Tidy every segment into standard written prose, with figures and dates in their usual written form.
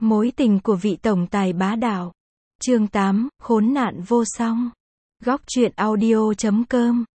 Mối tình của vị tổng tài bá đạo. Chương 8, khốn nạn vô song. Góc truyện audio.com.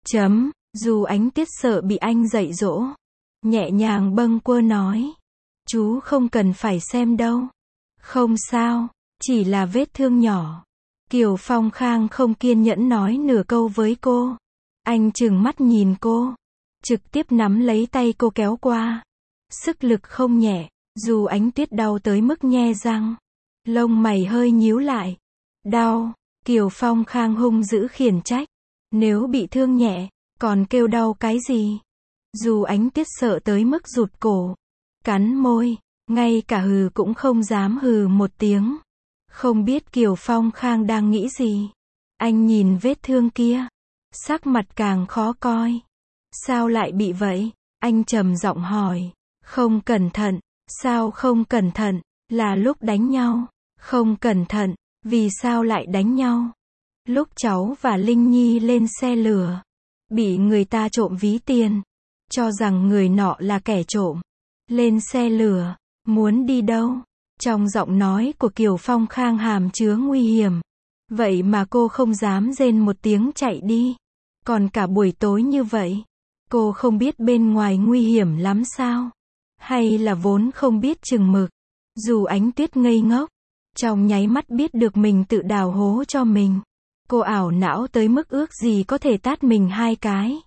Dù Ánh Tuyết sợ bị anh dạy dỗ, nhẹ nhàng bâng quơ nói. Chú không cần phải xem đâu. Không sao, chỉ là vết thương nhỏ. Kiều Phong Khang không kiên nhẫn nói nửa câu với cô. Anh trừng mắt nhìn cô, trực tiếp nắm lấy tay cô kéo qua. Sức lực không nhẹ, dù Ánh Tuyết đau tới mức nhe răng. Lông mày hơi nhíu lại. Đau, Kiều Phong Khang hung dữ khiển trách. Nếu bị thương nhẹ, còn kêu đau cái gì? Dù Ánh Tuyết sợ tới mức rụt cổ, cắn môi, ngay cả hừ cũng không dám hừ một tiếng. Không biết Kiều Phong Khang đang nghĩ gì. Anh nhìn vết thương kia, sắc mặt càng khó coi. Sao lại bị vậy? Anh trầm giọng hỏi. Không cẩn thận. Sao không cẩn thận? Là lúc đánh nhau. Không cẩn thận. Vì sao lại đánh nhau? Lúc cháu và Linh Nhi lên xe lửa, bị người ta trộm ví tiền, cho rằng người nọ là kẻ trộm. Lên xe lửa, muốn đi đâu? Trong giọng nói của Kiều Phong Khang hàm chứa nguy hiểm. Vậy mà cô không dám rên một tiếng chạy đi. Còn cả buổi tối như vậy, cô không biết bên ngoài nguy hiểm lắm sao? Hay là vốn không biết chừng mực? Dù Ánh Tuyết ngây ngốc, trong nháy mắt biết được mình tự đào hố cho mình. Cô ảo não tới mức ước gì có thể tát mình 2 cái.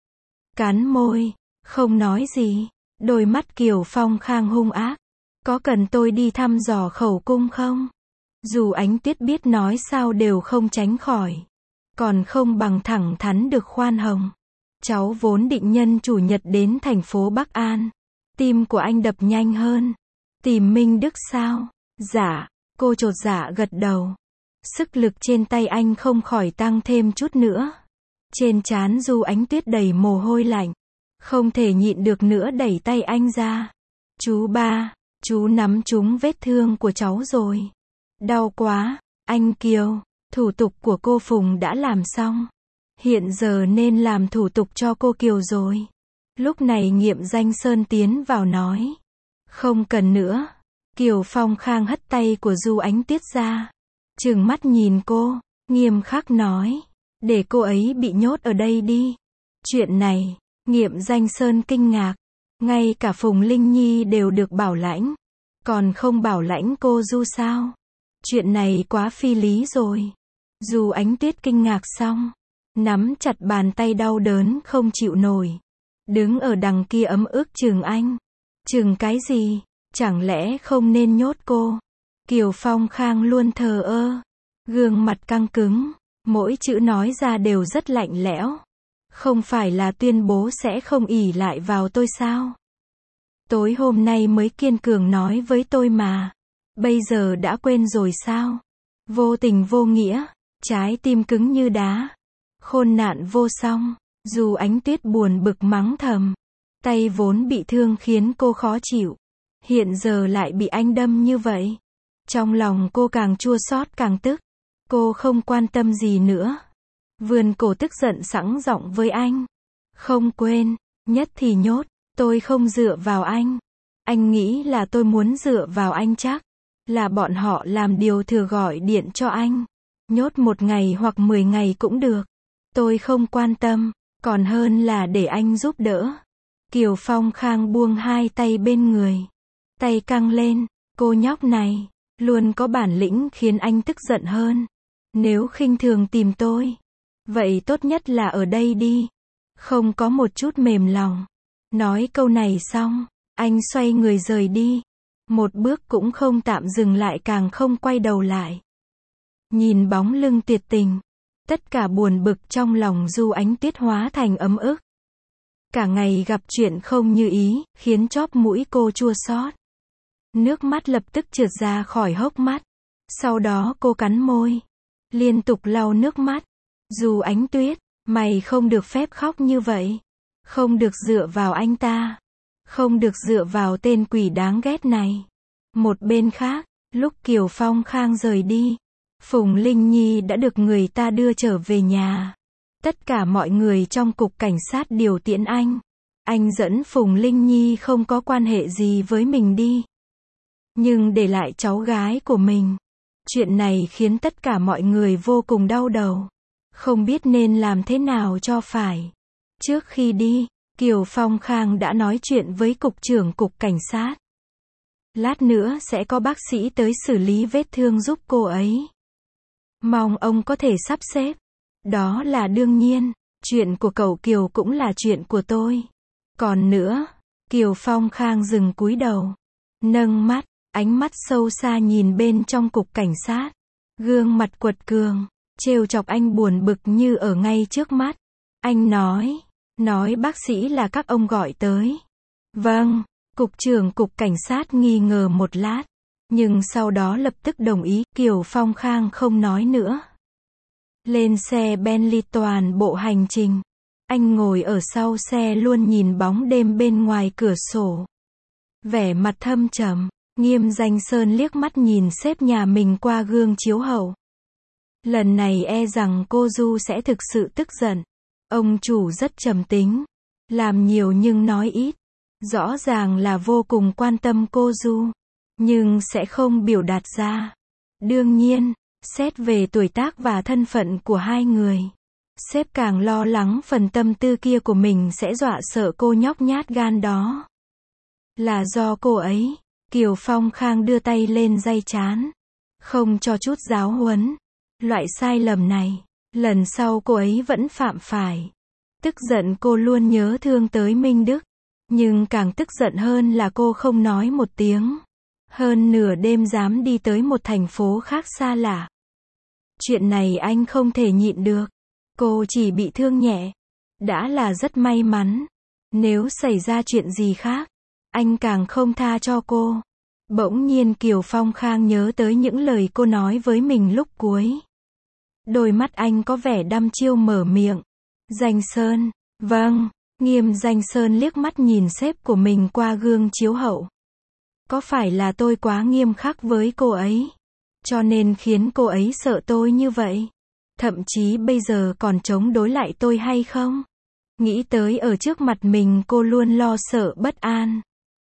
Cắn môi, không nói gì. Đôi mắt Kiều Phong Khang hung ác. Có cần tôi đi thăm dò khẩu cung không? Dù Ánh Tuyết biết nói sao đều không tránh khỏi. Còn không bằng thẳng thắn được khoan hồng. Cháu vốn định nhân chủ nhật đến thành phố Bắc An. Tim của anh đập nhanh hơn. Tìm Minh Đức sao? Dạ, cô chột dạ gật đầu. Sức lực trên tay anh không khỏi tăng thêm chút nữa. Trên trán Du Ánh Tuyết đầy mồ hôi lạnh. Không thể nhịn được nữa đẩy tay anh ra. Chú ba, chú nắm trúng vết thương của cháu rồi. Đau quá, anh Kiều, thủ tục của cô Phùng đã làm xong. Hiện giờ nên làm thủ tục cho cô Kiều rồi. Lúc này Nghiệm Danh Sơn tiến vào nói. Không cần nữa. Kiều Phong Khang hất tay của Du Ánh Tuyết ra. Trừng mắt nhìn cô, nghiêm khắc nói. Để cô ấy bị nhốt ở đây đi. Chuyện này, Nghiệm Danh Sơn kinh ngạc. Ngay cả Phùng Linh Nhi đều được bảo lãnh. Còn không bảo lãnh cô Du sao? Chuyện này quá phi lý rồi. Du Ánh Tuyết kinh ngạc xong, nắm chặt bàn tay đau đớn không chịu nổi. Đứng ở đằng kia ấm ức chừng anh. Chừng cái gì? Chẳng lẽ không nên nhốt cô? Kiều Phong Khang luôn thờ ơ. Gương mặt căng cứng. Mỗi chữ nói ra đều rất lạnh lẽo. Không phải là tuyên bố sẽ không ỷ lại vào tôi sao? Tối hôm nay mới kiên cường nói với tôi mà. Bây giờ đã quên rồi sao? Vô tình vô nghĩa. Trái tim cứng như đá. Khốn nạn vô song. Dù Ánh Tuyết buồn bực mắng thầm. Tay vốn bị thương khiến cô khó chịu. Hiện giờ lại bị anh đâm như vậy. Trong lòng cô càng chua xót càng tức. Cô không quan tâm gì nữa. Vươn cổ tức giận sẵn giọng với anh. Không quên, nhất thì nhốt. Tôi không dựa vào anh. Anh nghĩ là tôi muốn dựa vào anh chắc. Là bọn họ làm điều thừa gọi điện cho anh. Nhốt 1 ngày hoặc 10 ngày cũng được. Tôi không quan tâm. Còn hơn là để anh giúp đỡ. Kiều Phong Khang buông 2 tay bên người. Tay căng lên. Cô nhóc này, luôn có bản lĩnh khiến anh tức giận hơn. Nếu khinh thường tìm tôi, vậy tốt nhất là ở đây đi. Không có một chút mềm lòng. Nói câu này xong, anh xoay người rời đi. Một bước cũng không tạm dừng lại càng không quay đầu lại. Nhìn bóng lưng tuyệt tình. Tất cả buồn bực trong lòng Du Ánh Tuyết hóa thành ấm ức. Cả ngày gặp chuyện không như ý, khiến chóp mũi cô chua xót. Nước mắt lập tức trượt ra khỏi hốc mắt. Sau đó cô cắn môi. Liên tục lau nước mắt. Du Ánh Tuyết, mày không được phép khóc như vậy. Không được dựa vào anh ta. Không được dựa vào tên quỷ đáng ghét này. Một bên khác, lúc Kiều Phong Khang rời đi, Phùng Linh Nhi đã được người ta đưa trở về nhà. Tất cả mọi người trong cục cảnh sát điều tiễn anh. Anh dẫn Phùng Linh Nhi không có quan hệ gì với mình đi. nhưng để lại cháu gái của mình. Chuyện này khiến tất cả mọi người vô cùng đau đầu. Không biết nên làm thế nào cho phải. Trước khi đi, Kiều Phong Khang đã nói chuyện với cục trưởng cục cảnh sát. Lát nữa sẽ có bác sĩ tới xử lý vết thương giúp cô ấy. Mong ông có thể sắp xếp. Đó là đương nhiên. Chuyện của cậu Kiều cũng là chuyện của tôi. Còn nữa, Kiều Phong Khang dừng cúi đầu. Nâng mắt, ánh mắt sâu xa nhìn bên trong cục cảnh sát. Gương mặt quật cường, trêu chọc anh buồn bực như ở ngay trước mắt. Anh nói bác sĩ là các ông gọi tới. Vâng, cục trưởng cục cảnh sát nghi ngờ một lát. Nhưng sau đó lập tức đồng ý, Kiều Phong Khang không nói nữa. Lên xe Bentley toàn bộ hành trình. Anh ngồi ở sau xe luôn nhìn bóng đêm bên ngoài cửa sổ. Vẻ mặt thâm trầm, Nghiêm Danh Sơn liếc mắt nhìn sếp nhà mình qua gương chiếu hậu. Lần này e rằng cô Du sẽ thực sự tức giận. Ông chủ rất trầm tính. Làm nhiều nhưng nói ít. Rõ ràng là vô cùng quan tâm cô Du. Nhưng sẽ không biểu đạt ra. Đương nhiên, xét về tuổi tác và thân phận của hai người, sếp càng lo lắng phần tâm tư kia của mình sẽ dọa sợ cô nhóc nhát gan đó. Là do cô ấy. Kiều Phong Khang đưa tay lên day trán. Không cho chút giáo huấn. Loại sai lầm này, lần sau cô ấy vẫn phạm phải. Tức giận cô luôn nhớ thương tới Minh Đức. Nhưng càng tức giận hơn là cô không nói một tiếng. Hơn nửa đêm dám đi tới một thành phố khác xa lạ. Chuyện này anh không thể nhịn được. Cô chỉ bị thương nhẹ. Đã là rất may mắn. Nếu xảy ra chuyện gì khác, anh càng không tha cho cô. Bỗng nhiên Kiều Phong Khang nhớ tới những lời cô nói với mình lúc cuối. Đôi mắt anh có vẻ đăm chiêu mở miệng. Danh Sơn. Vâng. Nghiêm Danh Sơn liếc mắt nhìn sếp của mình qua gương chiếu hậu. Có phải là tôi quá nghiêm khắc với cô ấy, cho nên khiến cô ấy sợ tôi như vậy? Thậm chí bây giờ còn chống đối lại tôi hay không? Nghĩ tới ở trước mặt mình cô luôn lo sợ bất an.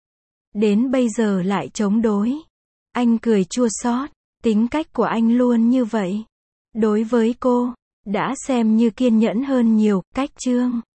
Đến bây giờ lại chống đối. Anh cười chua xót. Tính cách của anh luôn như vậy. Đối với cô, đã xem như kiên nhẫn hơn nhiều, cách chương.